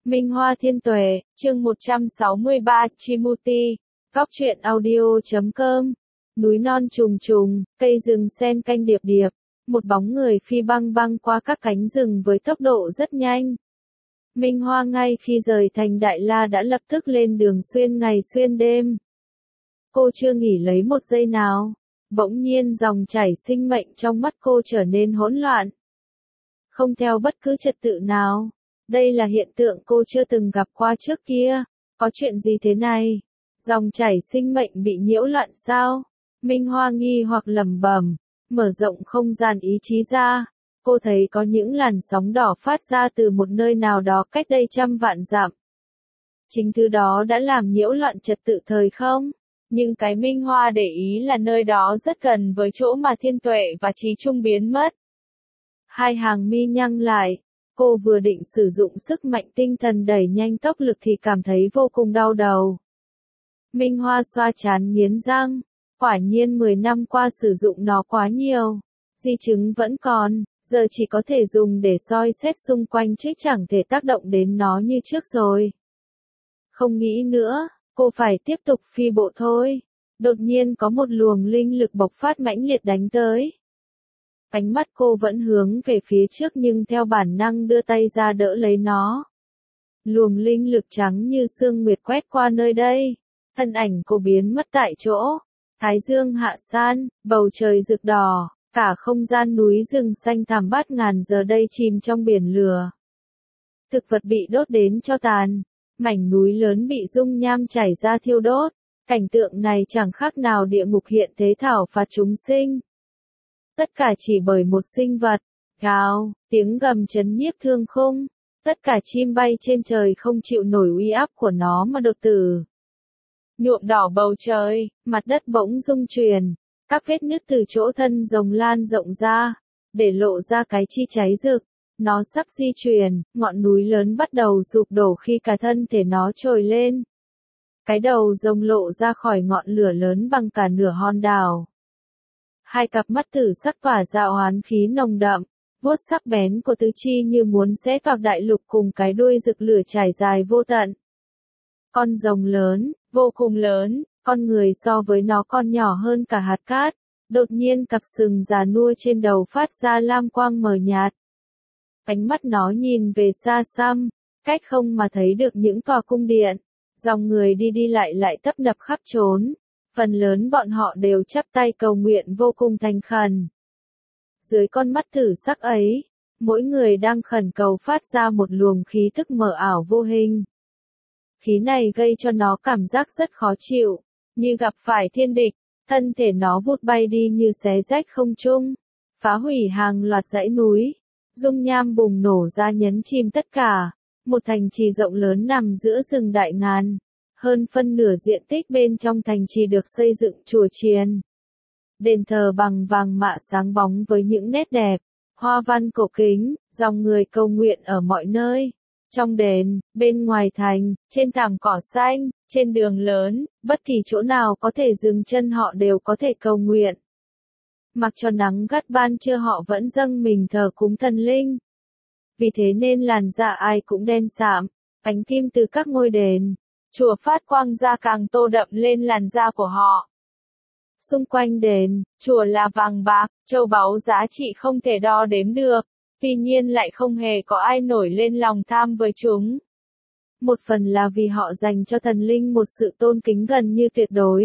Minh Hoa Thiên Tuệ, chương 163, Chimuti, Góc truyện audio.com. Núi non trùng trùng, cây rừng sen canh điệp điệp, một bóng người phi băng băng qua các cánh rừng với tốc độ rất nhanh. Minh Hoa ngay khi rời thành Đại La đã lập tức lên đường xuyên ngày xuyên đêm. Cô chưa nghỉ lấy một giây nào, bỗng nhiên dòng chảy sinh mệnh trong mắt cô trở nên hỗn loạn. Không theo bất cứ trật tự nào. Đây là hiện tượng cô chưa từng gặp qua trước kia. Có chuyện gì thế này? Dòng chảy sinh mệnh bị nhiễu loạn sao? Minh Hoa nghi hoặc lẩm bẩm, mở rộng không gian ý chí ra. Cô thấy có những làn sóng đỏ phát ra từ một nơi nào đó cách đây trăm vạn dặm. Chính thứ đó đã làm nhiễu loạn trật tự thời không? Nhưng cái Minh Hoa để ý là nơi đó rất gần với chỗ mà Thiên Tuệ và Trí Trung biến mất. Hai hàng mi nhăn lại. Cô vừa định sử dụng sức mạnh tinh thần đẩy nhanh tốc lực thì cảm thấy vô cùng đau đầu. Minh Hoa xoa trán nghiến răng. Quả nhiên 10 năm qua sử dụng nó quá nhiều. Di chứng vẫn còn, giờ chỉ có thể dùng để soi xét xung quanh chứ chẳng thể tác động đến nó như trước rồi. Không nghĩ nữa, cô phải tiếp tục phi bộ thôi. Đột nhiên có một luồng linh lực bộc phát mãnh liệt đánh tới. Ánh mắt cô vẫn hướng về phía trước nhưng theo bản năng đưa tay ra đỡ lấy nó. Luồng linh lực trắng như sương nguyệt quét qua nơi đây. Thân ảnh cô biến mất tại chỗ. Thái dương hạ san, bầu trời rực đỏ, cả không gian núi rừng xanh thẳm bát ngàn giờ đây chìm trong biển lửa. Thực vật bị đốt đến cho tàn. Mảnh núi lớn bị dung nham chảy ra thiêu đốt. Cảnh tượng này chẳng khác nào địa ngục hiện thế thảo phạt chúng sinh. Tất cả chỉ bởi một sinh vật, gào, tiếng gầm chấn nhiếp thương khung. Tất cả chim bay trên trời không chịu nổi uy áp của nó mà đột tử. Nhuộm đỏ bầu trời, mặt đất bỗng rung chuyển, các vết nứt từ chỗ thân rồng lan rộng ra, để lộ ra cái chi cháy rực. Nó sắp di chuyển, ngọn núi lớn bắt đầu sụp đổ khi cả thân thể nó trồi lên. Cái đầu rồng lộ ra khỏi ngọn lửa lớn bằng cả nửa hòn đảo. Hai cặp mắt tử sắc tỏa ra oán khí nồng đậm, vuốt sắc bén của tứ chi như muốn xé toạc đại lục cùng cái đuôi rực lửa trải dài vô tận. Con rồng lớn, vô cùng lớn, con người so với nó còn nhỏ hơn cả hạt cát. Đột nhiên cặp sừng già nua trên đầu phát ra lam quang mờ nhạt. Ánh mắt nó nhìn về xa xăm, cách không mà thấy được những tòa cung điện. Dòng người đi lại tấp nập khắp trốn. Phần lớn bọn họ đều chắp tay cầu nguyện vô cùng thành khẩn. Dưới con mắt tử sắc ấy, mỗi người đang khẩn cầu phát ra một luồng khí thức mờ ảo vô hình. Khí này gây cho nó cảm giác rất khó chịu, như gặp phải thiên địch, thân thể nó vụt bay đi như xé rách không trung, phá hủy hàng loạt dãy núi, dung nham bùng nổ ra nhấn chìm tất cả, một thành trì rộng lớn nằm giữa rừng đại ngàn. Hơn phân nửa diện tích bên trong thành trì được xây dựng chùa chiền. Đền thờ bằng vàng mạ sáng bóng với những nét đẹp, hoa văn cổ kính, dòng người cầu nguyện ở mọi nơi. Trong đền, bên ngoài thành, trên thảm cỏ xanh, trên đường lớn, bất kỳ chỗ nào có thể dừng chân họ đều có thể cầu nguyện. Mặc cho nắng gắt ban trưa họ vẫn dâng mình thờ cúng thần linh. Vì thế nên làn da ai cũng đen sạm, ánh kim từ các ngôi đền. Chùa phát quang ra càng tô đậm lên làn da của họ. Xung quanh đền, chùa là vàng bạc, châu báu giá trị không thể đo đếm được, tuy nhiên lại không hề có ai nổi lên lòng tham với chúng. Một phần là vì họ dành cho thần linh một sự tôn kính gần như tuyệt đối.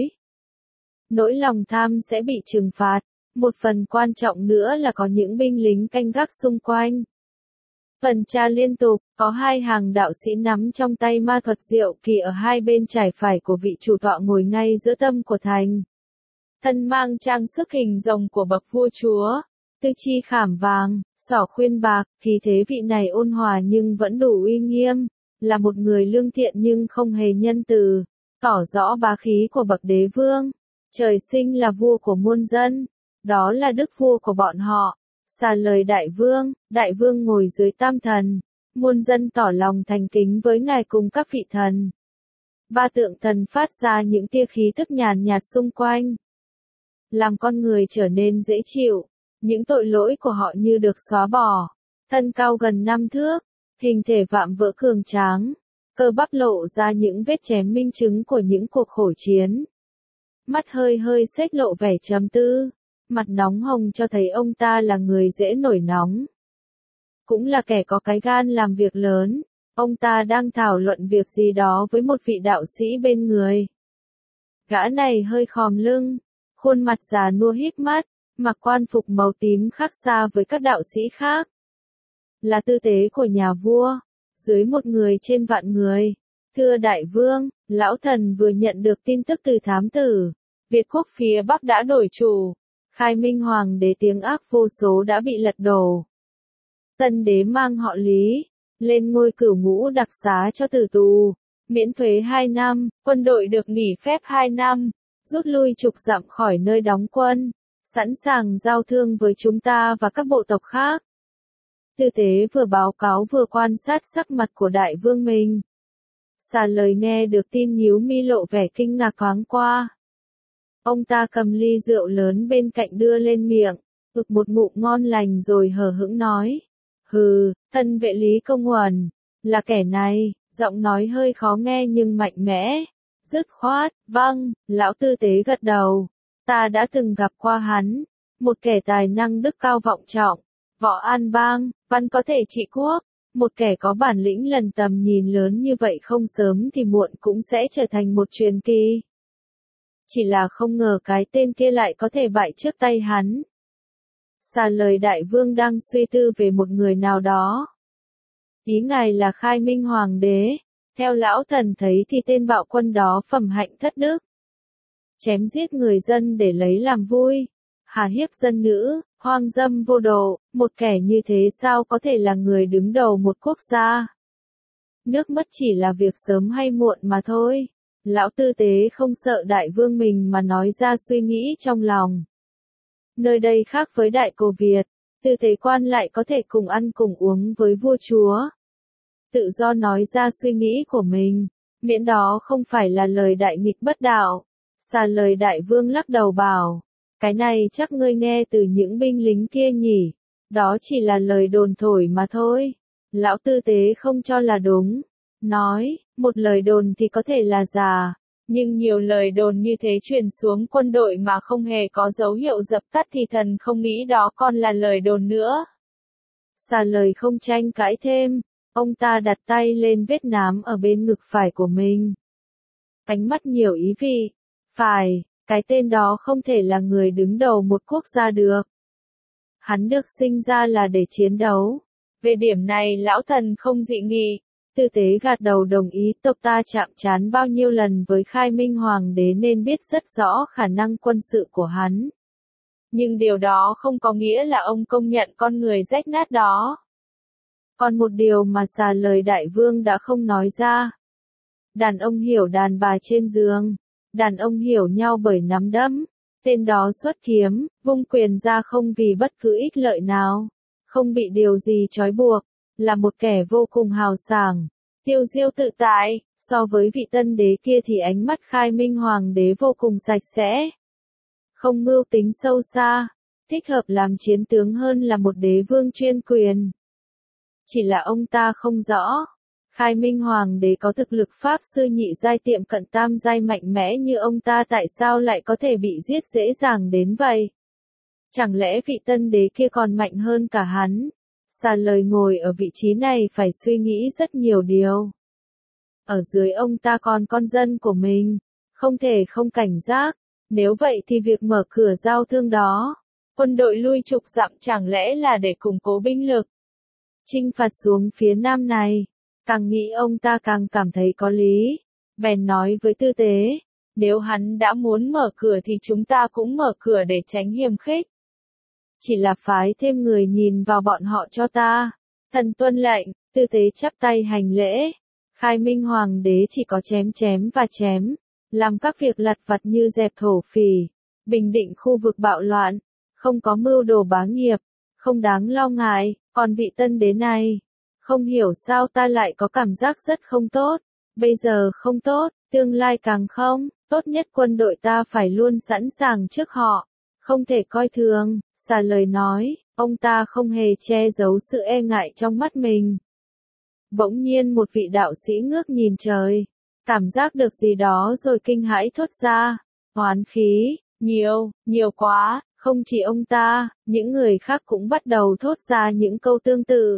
Nỗi lòng tham sẽ bị trừng phạt, một phần quan trọng nữa là có những binh lính canh gác xung quanh. Tuần tra liên tục, có hai hàng đạo sĩ nắm trong tay ma thuật diệu kỳ ở hai bên trái phải của vị chủ tọa ngồi ngay giữa tâm của thành. Thân mang trang sức hình rồng của bậc vua chúa, tư chi khảm vàng, xỏ khuyên bạc, khí thế vị này ôn hòa nhưng vẫn đủ uy nghiêm, là một người lương thiện nhưng không hề nhân từ, tỏ rõ bá khí của bậc đế vương. Trời sinh là vua của muôn dân, đó là đức vua của bọn họ. Xà lời đại vương ngồi dưới tam thần, muôn dân tỏ lòng thành kính với ngài cùng các vị thần. Ba tượng thần phát ra những tia khí tức nhàn nhạt xung quanh, làm con người trở nên dễ chịu, những tội lỗi của họ như được xóa bỏ. Thân cao gần 5 thước, hình thể vạm vỡ cường tráng, cơ bắp lộ ra những vết chém minh chứng của những cuộc khổ chiến. Mắt hơi hơi xếch lộ vẻ trầm tư, mặt nóng hồng cho thấy ông ta là người dễ nổi nóng. Cũng là kẻ có cái gan làm việc lớn, ông ta đang thảo luận việc gì đó với một vị đạo sĩ bên người. Gã này hơi khom lưng, khuôn mặt già nua híp mắt, mặc quan phục màu tím khác xa với các đạo sĩ khác. Là tư tế của nhà vua, dưới một người trên vạn người. Thưa đại vương, lão thần vừa nhận được tin tức từ thám tử. Việt quốc phía Bắc đã đổi chủ. Khai Minh Hoàng đế tiếng ác vô số đã bị lật đổ. Tân đế mang họ Lý, lên ngôi cửu ngũ đặc xá cho tử tù. Miễn thuế 2 năm, quân đội được nghỉ phép 2 năm, rút lui chục dặm khỏi nơi đóng quân, sẵn sàng giao thương với chúng ta và các bộ tộc khác. Tư tế vừa báo cáo vừa quan sát sắc mặt của đại vương mình. Xà lời nghe được tin nhíu mi lộ vẻ kinh ngạc thoáng qua. Ông ta cầm ly rượu lớn bên cạnh đưa lên miệng, ực một ngụm ngon lành rồi hờ hững nói. Hừ, thân vệ Lý Công Uẩn, là kẻ này, giọng nói hơi khó nghe nhưng mạnh mẽ. Dứt khoát, vâng, lão tư tế gật đầu. Ta đã từng gặp qua hắn, một kẻ tài năng đức cao vọng trọng, võ an bang, văn có thể trị quốc. Một kẻ có bản lĩnh lần tầm nhìn lớn như vậy không sớm thì muộn cũng sẽ trở thành một truyền kỳ. Chỉ là không ngờ cái tên kia lại có thể bại trước tay hắn. Xà lời đại vương đang suy tư về một người nào đó. Ý ngài là Khai Minh Hoàng đế. Theo lão thần thấy thì tên bạo quân đó phẩm hạnh thất đức. Chém giết người dân để lấy làm vui. Hà hiếp dân nữ, hoang dâm vô độ, một kẻ như thế sao có thể là người đứng đầu một quốc gia. Nước mất chỉ là việc sớm hay muộn mà thôi. Lão tư tế không sợ đại vương mình mà nói ra suy nghĩ trong lòng. Nơi đây khác với đại cổ Việt, tư tế quan lại có thể cùng ăn cùng uống với vua chúa. Tự do nói ra suy nghĩ của mình, miễn đó không phải là lời đại nghịch bất đạo. Xà lời đại vương lắc đầu bảo, cái này chắc ngươi nghe từ những binh lính kia nhỉ, đó chỉ là lời đồn thổi mà thôi. Lão tư tế không cho là đúng, nói, một lời đồn thì có thể là giả, nhưng nhiều lời đồn như thế truyền xuống quân đội mà không hề có dấu hiệu dập tắt thì thần không nghĩ đó còn là lời đồn nữa. Xà lời không tranh cãi thêm, ông ta đặt tay lên vết nám ở bên ngực phải của mình. Ánh mắt nhiều ý vị, phải, cái tên đó không thể là người đứng đầu một quốc gia được. Hắn được sinh ra là để chiến đấu. Về điểm này lão thần không dị nghị. Tư tế gật đầu đồng ý, tộc ta chạm trán bao nhiêu lần với Khai Minh Hoàng đế nên biết rất rõ khả năng quân sự của hắn. Nhưng điều đó không có nghĩa là ông công nhận con người rách nát đó. Còn một điều mà xà lời đại vương đã không nói ra. Đàn ông hiểu đàn bà trên giường. Đàn ông hiểu nhau bởi nắm đấm. Tên đó xuất kiếm, vung quyền ra không vì bất cứ ích lợi nào. Không bị điều gì trói buộc. Là một kẻ vô cùng hào sảng. Tiêu diêu tự tại. So với vị tân đế kia thì ánh mắt Khai Minh Hoàng đế vô cùng sạch sẽ. Không mưu tính sâu xa. Thích hợp làm chiến tướng hơn là một đế vương chuyên quyền. Chỉ là ông ta không rõ. Khai Minh Hoàng đế có thực lực pháp sư nhị giai tiệm cận tam giai mạnh mẽ như ông ta tại sao lại có thể bị giết dễ dàng đến vậy? Chẳng lẽ vị tân đế kia còn mạnh hơn cả hắn? Xà lời ngồi ở vị trí này phải suy nghĩ rất nhiều điều. Ở dưới ông ta còn con dân của mình, không thể không cảnh giác. Nếu vậy thì việc mở cửa giao thương đó, quân đội lui chục dặm chẳng lẽ là để củng cố binh lực? Chinh phạt xuống phía nam này. Càng nghĩ ông ta càng cảm thấy có lý. Bèn nói với tư tế, nếu hắn đã muốn mở cửa thì chúng ta cũng mở cửa để tránh hiềm khích. Chỉ là phái thêm người nhìn vào bọn họ cho ta. Thần tuân lệnh, tư tế chắp tay hành lễ. Khai Minh Hoàng đế chỉ có chém chém và chém. Làm các việc lặt vặt như dẹp thổ phỉ. Bình định khu vực bạo loạn. Không có mưu đồ bá nghiệp. Không đáng lo ngại. Còn vị tân đế này, không hiểu sao ta lại có cảm giác rất không tốt. Bây giờ không tốt, tương lai càng không, tốt nhất quân đội ta phải luôn sẵn sàng trước họ. Không thể coi thường, xà lời nói, ông ta không hề che giấu sự e ngại trong mắt mình. Bỗng nhiên một vị đạo sĩ ngước nhìn trời, cảm giác được gì đó rồi kinh hãi thốt ra, oán khí, nhiều quá, không chỉ ông ta, những người khác cũng bắt đầu thốt ra những câu tương tự.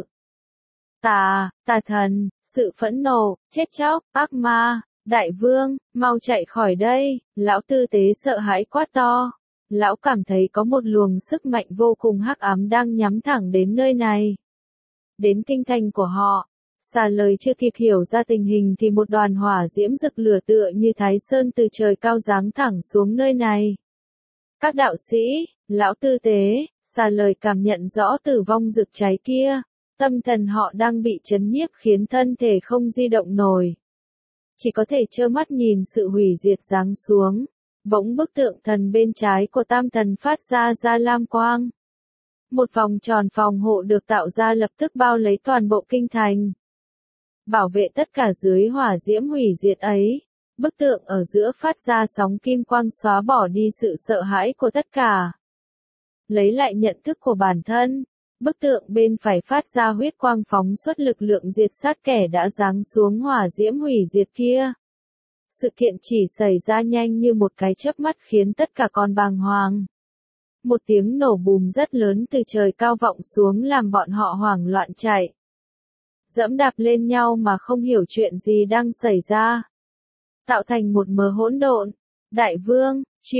Tà thần, sự phẫn nộ, chết chóc, ác ma, đại vương, mau chạy khỏi đây, lão tư tế sợ hãi quát to. Lão cảm thấy có một luồng sức mạnh vô cùng hắc ám đang nhắm thẳng đến nơi này. Đến kinh thành của họ. Xà lời chưa kịp hiểu ra tình hình thì một đoàn hỏa diễm rực lửa tựa như Thái Sơn từ trời cao giáng thẳng xuống nơi này. Các đạo sĩ, lão tư tế, xà lời cảm nhận rõ tử vong rực cháy kia. Tâm thần họ đang bị chấn nhiếp khiến thân thể không di động nổi. Chỉ có thể trơ mắt nhìn sự hủy diệt giáng xuống. Bỗng bức tượng thần bên trái của tam thần phát ra lam quang. Một vòng tròn phòng hộ được tạo ra lập tức bao lấy toàn bộ kinh thành. Bảo vệ tất cả dưới hỏa diễm hủy diệt ấy. Bức tượng ở giữa phát ra sóng kim quang xóa bỏ đi sự sợ hãi của tất cả. Lấy lại nhận thức của bản thân. Bức tượng bên phải phát ra huyết quang phóng xuất lực lượng diệt sát kẻ đã giáng xuống hỏa diễm hủy diệt kia. Sự kiện chỉ xảy ra nhanh như một cái chớp mắt khiến tất cả còn bàng hoàng. Một tiếng nổ bùm rất lớn từ trời cao vọng xuống làm bọn họ hoảng loạn chạy. Dẫm đạp lên nhau mà không hiểu chuyện gì đang xảy ra. Tạo thành một mớ hỗn độn. Đại vương,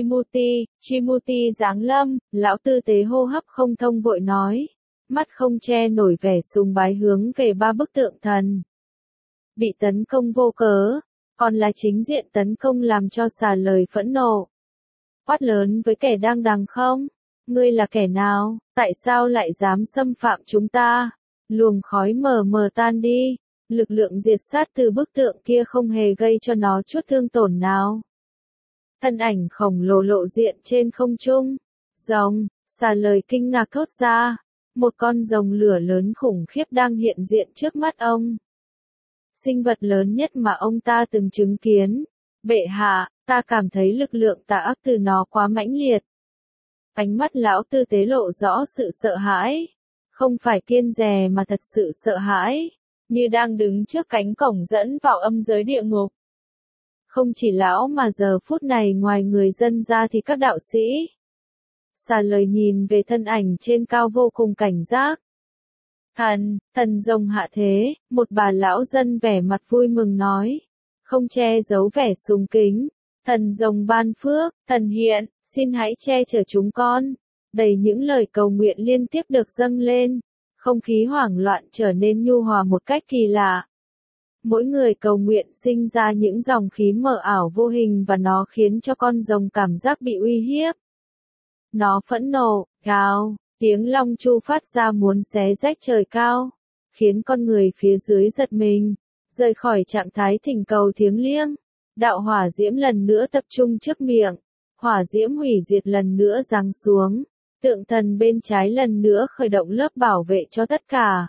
Chimuti giáng lâm, lão tư tế hô hấp không thông vội nói. Mắt không che nổi vẻ sùng bái hướng về ba bức tượng thần. Bị tấn công vô cớ, còn là chính diện tấn công làm cho xà lời phẫn nộ. Quát lớn với kẻ đang đằng không? Ngươi là kẻ nào? Tại sao lại dám xâm phạm chúng ta? Luồng khói mờ mờ tan đi. Lực lượng diệt sát từ bức tượng kia không hề gây cho nó chút thương tổn nào. Thân ảnh khổng lồ lộ diện trên không trung. Rồng, xà lời kinh ngạc thốt ra. Một con rồng lửa lớn khủng khiếp đang hiện diện trước mắt ông. Sinh vật lớn nhất mà ông ta từng chứng kiến. Bệ hạ, ta cảm thấy lực lượng tà ác từ nó quá mãnh liệt. Ánh mắt lão tư tế lộ rõ sự sợ hãi. Không phải kiêng dè mà thật sự sợ hãi. Như đang đứng trước cánh cổng dẫn vào âm giới địa ngục. Không chỉ lão mà giờ phút này ngoài người dân ra thì các đạo sĩ. Xà lời nhìn về thân ảnh trên cao vô cùng cảnh giác. Thần rồng hạ thế, một bà lão dân vẻ mặt vui mừng nói. Không che giấu vẻ sùng kính. Thần rồng ban phước, thần hiện, xin hãy che chở chúng con. Đầy những lời cầu nguyện liên tiếp được dâng lên. Không khí hoảng loạn trở nên nhu hòa một cách kỳ lạ. Mỗi người cầu nguyện sinh ra những dòng khí mờ ảo vô hình và nó khiến cho con rồng cảm giác bị uy hiếp. Nó phẫn nộ, gào, tiếng long chu phát ra muốn xé rách trời cao, khiến con người phía dưới giật mình, rời khỏi trạng thái thỉnh cầu thiêng liêng. Đạo hỏa diễm lần nữa tập trung trước miệng, hỏa diễm hủy diệt lần nữa giáng xuống, tượng thần bên trái lần nữa khởi động lớp bảo vệ cho tất cả.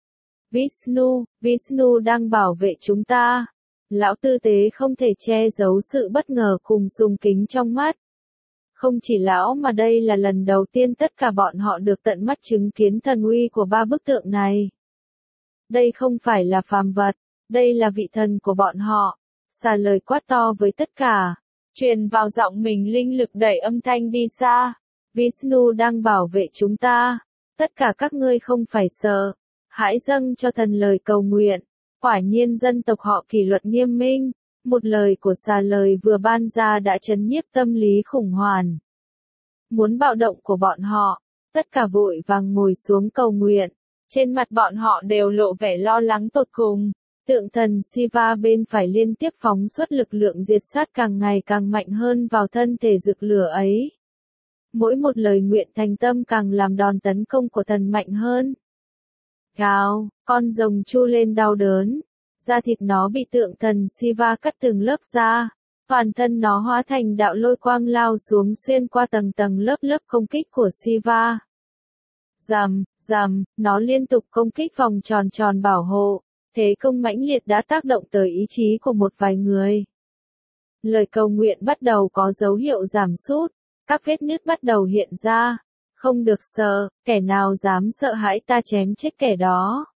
Vishnu đang bảo vệ chúng ta. Lão tư tế không thể che giấu sự bất ngờ cùng sùng kính trong mắt. Không chỉ lão mà đây là lần đầu tiên tất cả bọn họ được tận mắt chứng kiến thần uy của ba bức tượng này. Đây không phải là phàm vật, đây là vị thần của bọn họ. Xà lời quát to với tất cả, truyền vào giọng mình linh lực đẩy âm thanh đi xa. Vishnu đang bảo vệ chúng ta. Tất cả các ngươi không phải sợ. Hãy dâng cho thần lời cầu nguyện. Quả nhiên dân tộc họ kỷ luật nghiêm minh. Một lời của xà lời vừa ban ra đã trấn nhiếp tâm lý khủng hoảng. Muốn bạo động của bọn họ, tất cả vội vàng ngồi xuống cầu nguyện. Trên mặt bọn họ đều lộ vẻ lo lắng tột cùng. Tượng thần Shiva bên phải liên tiếp phóng xuất lực lượng diệt sát càng ngày càng mạnh hơn vào thân thể rực lửa ấy. Mỗi một lời nguyện thành tâm càng làm đòn tấn công của thần mạnh hơn. Gào, con rồng chu lên đau đớn. Da thịt nó bị tượng thần Shiva cắt từng lớp ra. Toàn thân nó hóa thành đạo lôi quang lao xuống xuyên qua tầng tầng lớp lớp công kích của Shiva. Rầm, nó liên tục công kích vòng tròn tròn bảo hộ. Thế công mãnh liệt đã tác động tới ý chí của một vài người. Lời cầu nguyện bắt đầu có dấu hiệu giảm sút. Các vết nứt bắt đầu hiện ra. Không được sợ, kẻ nào dám sợ hãi ta chém chết kẻ đó.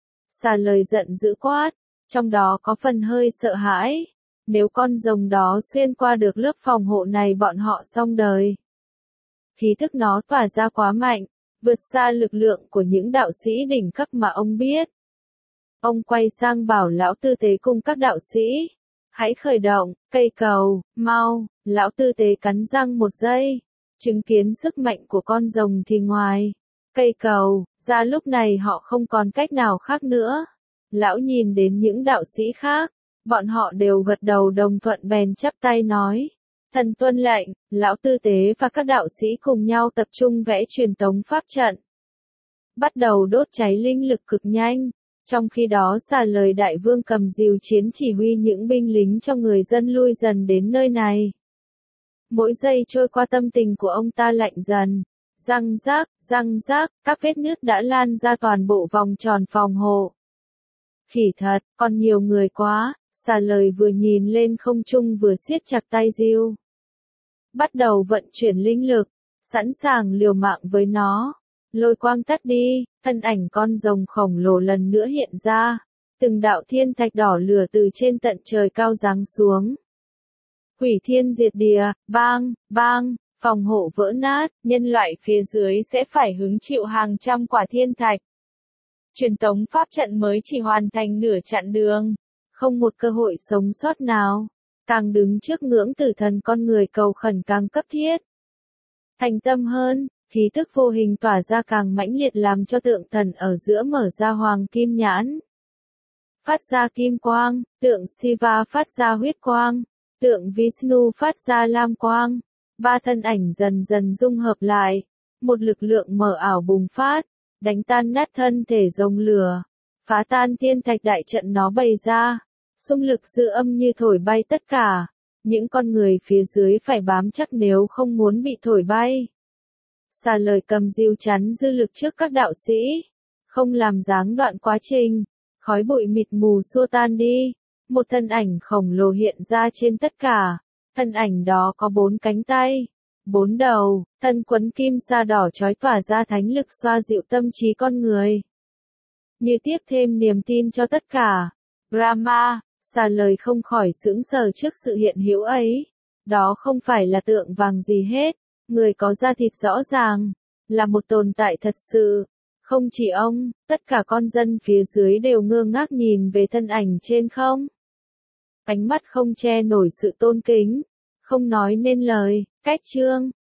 Xà lời giận dữ quát, trong đó có phần hơi sợ hãi. Nếu con rồng đó xuyên qua được lớp phòng hộ này bọn họ xong đời. Khí thức nó tỏa ra quá mạnh, vượt xa lực lượng của những đạo sĩ đỉnh cấp mà ông biết. Ông quay sang bảo lão tư tế cùng các đạo sĩ. Hãy khởi động, cây cầu, mau, lão tư tế cắn răng một giây. Chứng kiến sức mạnh của con rồng thì ngoài cây cầu, ra lúc này họ không còn cách nào khác nữa. Lão nhìn đến những đạo sĩ khác, bọn họ đều gật đầu đồng thuận bèn chắp tay nói. Thần tuân lệnh, lão tư tế và các đạo sĩ cùng nhau tập trung vẽ truyền tống pháp trận. Bắt đầu đốt cháy linh lực cực nhanh. Trong khi đó Xà Lời đại vương cầm diều chiến chỉ huy những binh lính cho người dân lui dần đến nơi này. Mỗi giây trôi qua tâm tình của ông ta lạnh dần. Răng rác, các vết nứt đã lan ra toàn bộ vòng tròn phòng hộ. Khỉ thật, còn nhiều người quá, Xà Lời vừa nhìn lên không trung vừa siết chặt tay diều. Bắt đầu vận chuyển linh lực, sẵn sàng liều mạng với nó. Lôi quang tắt đi, thân ảnh con rồng khổng lồ lần nữa hiện ra. Từng đạo thiên thạch đỏ lửa từ trên tận trời cao giáng xuống. Hủy thiên diệt địa, bang, bang, phòng hộ vỡ nát, nhân loại phía dưới sẽ phải hứng chịu hàng trăm quả thiên thạch. Truyền tống pháp trận mới chỉ hoàn thành nửa chặng đường, không một cơ hội sống sót nào. Càng đứng trước ngưỡng tử thần con người cầu khẩn càng cấp thiết. Thành tâm hơn, khí tức vô hình tỏa ra càng mãnh liệt làm cho tượng thần ở giữa mở ra hoàng kim nhãn. Phát ra kim quang, tượng Shiva phát ra huyết quang, tượng Vishnu phát ra lam quang. Ba thân ảnh dần dần dung hợp lại, một lực lượng mờ ảo bùng phát, đánh tan nát thân thể rồng lửa, phá tan thiên thạch đại trận nó bày ra. Xung lực dư âm như thổi bay tất cả, những con người phía dưới phải bám chắc nếu không muốn bị thổi bay. Xà Lời cầm diều chắn dư lực trước các đạo sĩ, không làm gián đoạn quá trình, khói bụi mịt mù xua tan đi, một thân ảnh khổng lồ hiện ra trên tất cả, thân ảnh đó có 4 cánh tay, 4 đầu, thân quấn kim sa đỏ chói tỏa ra thánh lực xoa dịu tâm trí con người. Như tiếp thêm niềm tin cho tất cả, Brahma. Xà Lời không khỏi sững sờ trước sự hiện hữu ấy. Đó không phải là tượng vàng gì hết, người có da thịt rõ ràng, là một tồn tại thật sự. Không chỉ ông, tất cả con dân phía dưới đều ngơ ngác nhìn về thân ảnh trên không. Ánh mắt không che nổi sự tôn kính, không nói nên lời, cách chương.